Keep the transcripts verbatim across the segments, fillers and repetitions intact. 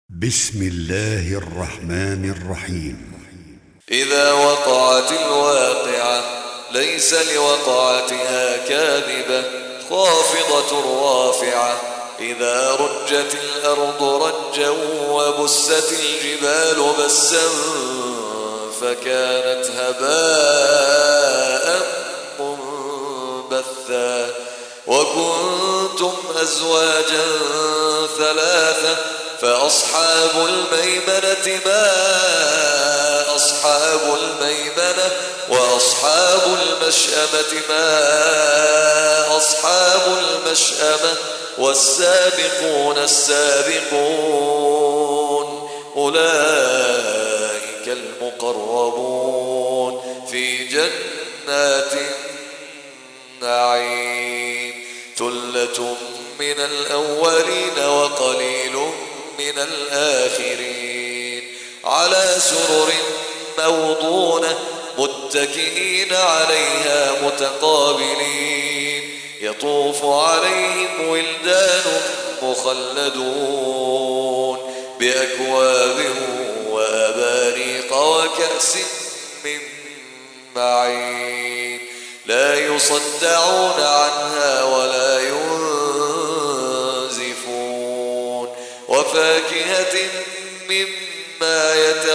بسم الله الرحمن الرحيم. إذا وقعت الواقعة ليس لوقعتها كاذبة خافضة رافعة إذا رجت الأرض رجا وبست الجبال بسا فكانت هباء منبثا وكنتم أزواجا ثلاثة فأصحاب الميمنة ما أصحاب الميمنة وأصحاب المشأمة ما أصحاب المشأمة والسابقون السابقون أولئك المقربون في جنات النعيم ثلة من الأولين وقليل من الآخرين على سرر موضونة متكئين عليها متقابلين يطوف عليهم ولدان مخلدون بأكواب وأباريق وكأس من معين لا يصدعون عنها ولا ينزفون وفاكهة مما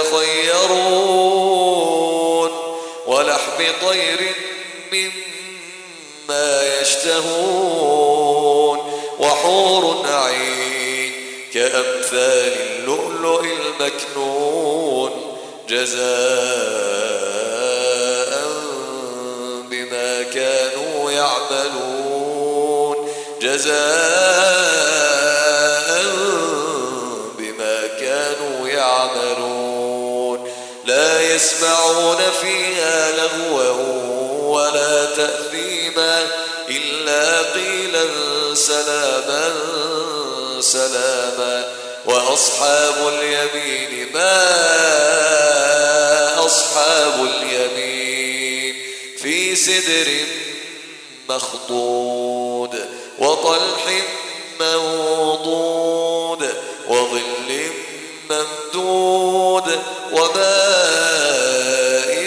يتخيرون ولحم طير مما يشتهون وحور عين كأمثال اللؤلؤ المكنون جزاء بما كانوا يعملون جزاء بما كانوا يعملون لا يسمعون فيها لغوا ولا تأثيما إلا قيلا سلاما سلاما وأصحاب اليمين ما أصحاب اليمين في سدر مخضود وطلح منضود وظل ممدود وماء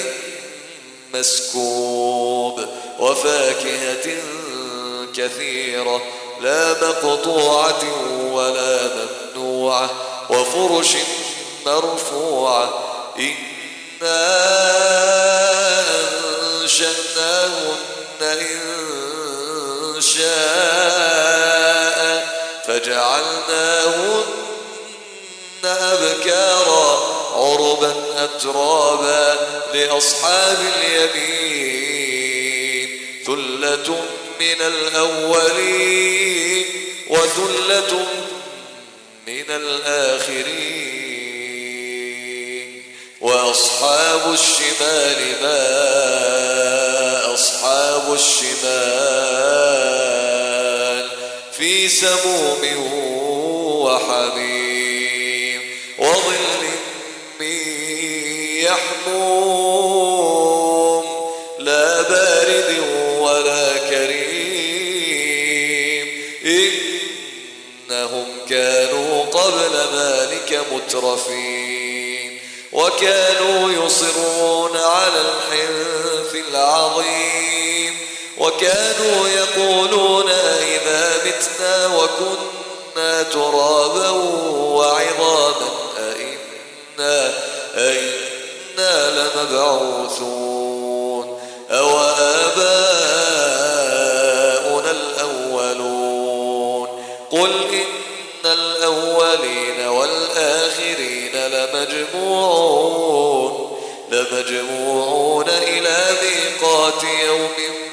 مسكوب وفاكهة كثيرة لا مقطوعة ولا ممنوعة وفرش مرفوعة إنا أنشأناهن إن شاء فجعلناهن أبكارا عربا أترابا لأصحاب اليمين ثلة من الأولين وثلة من الآخرين وأصحاب الشمال ما أصحاب الشمال في سموم وحميم وظل من يحموم لا بارد ولا كريم إنهم كانوا قبل ذلك مترفين وكانوا يصرون على الحنث العظيم وكانوا يقولون إذا متنا وكنا ترابا وعظاما أئنا أئنا لمبعوثون أو آباؤنا الأولون قل إن الأولين والآخرين لمجموعون لمجموعون إلى ميقات يوم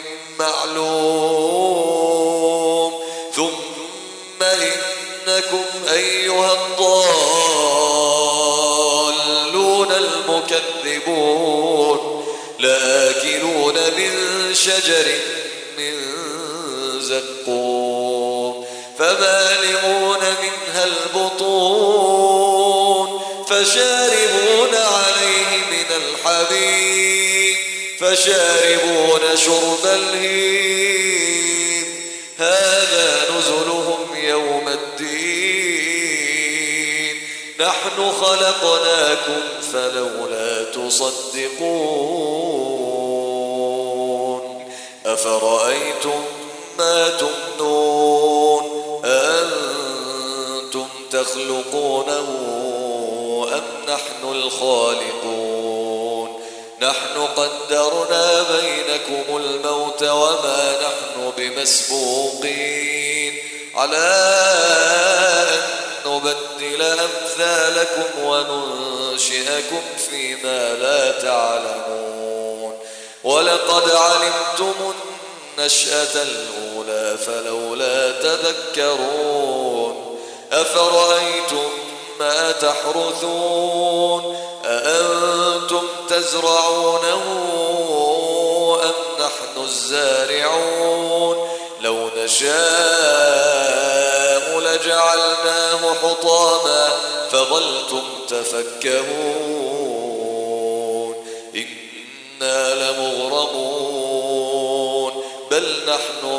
معلوم ثم إنكم أيها الضالون المكذبون لآكلون من شجر من زقوم فمالئون منها البطون فشاربون عليه من الحميم فشاربون شرب الهيم هذا نزلهم يوم الدين نحن خلقناكم فلولا تصدقون أفرأيتم ما تمنون أأنتم تخلقونه أم نحن الخالقون نحن قدرنا بينكم الموت وما نحن بمسبوقين على أن نبدل أمثالكم وننشئكم فيما لا تعلمون ولقد علمتم النشأة الأولى فلولا تذكرون أفرأيتم ما تحرثون أأنتم تزرعونه أم نحن الزارعون لو نشاء لجعلناه حطاما فظلتم تفكهون إنا لمغرمون بل نحن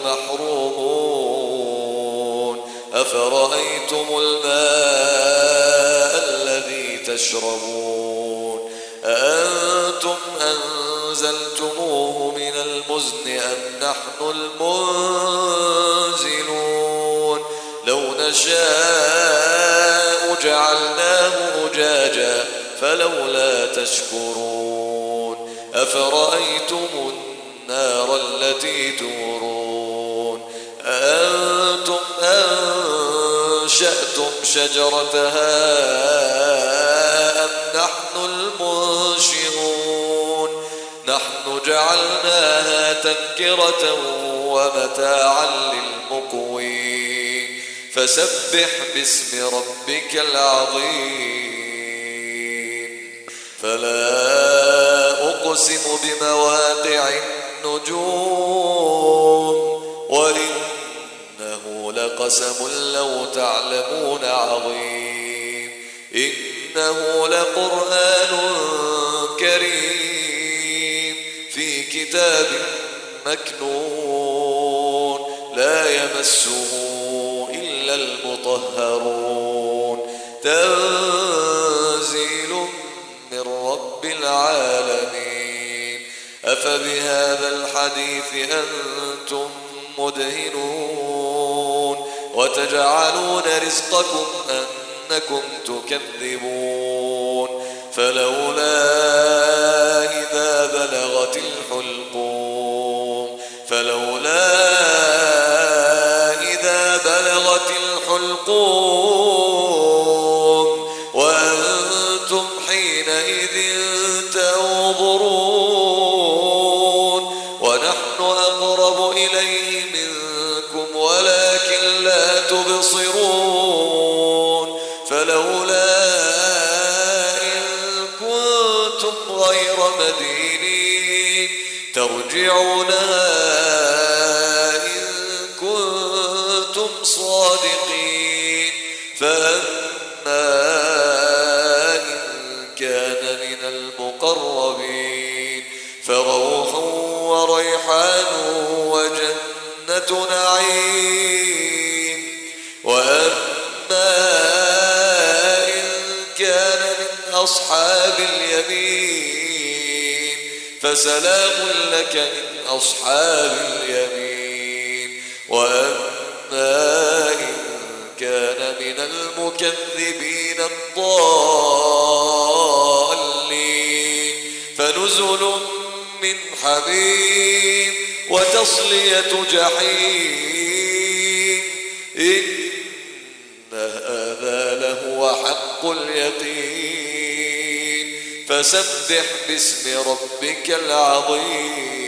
محرومون أفرأيتم الماء الذي تشربون أأنتم أنزلتموه من المزن أم نحن المنزلون لو نشاء جعلناه أجاجا فلولا تشكرون أفرأيتم النار التي تورون أأنتم أنشأتم شجرتها أم نحن المنشئون نحن جعلناها تذكرة ومتاعا للمقوين فسبح باسم ربك العظيم فلا أقسم بمواقع النجوم وإنه لقسم لو تعلمون عظيم إنه لقرآن كريم في كتاب مكنون لا يمسه إلا المطهرون تنزيل من رب العالمين أفبهذا الحديث أنتم مدهنون وتجعلون رزقكم أنكم تكذبون فلولا إذا بلغت الحلقوم فلولا إذا بلغت الحلقوم وأنتم حينئذ تنظرون ونحن أقرب إليه منكم ولكن لا تبصرون فلولا إن كنتم غير مدينين ترجعونها إن كنتم صادقين فأما إن كان من المقربين فروح وريحان وجنة نعيم وأما إن كان من أصحاب اليمين فسلام لك من أصحاب اليمين وأما إن كان من المكذبين الضالين فنزل من حميم وتصلية جحيم إن هذا لهو حق اليقين فسبح باسم ربك العظيم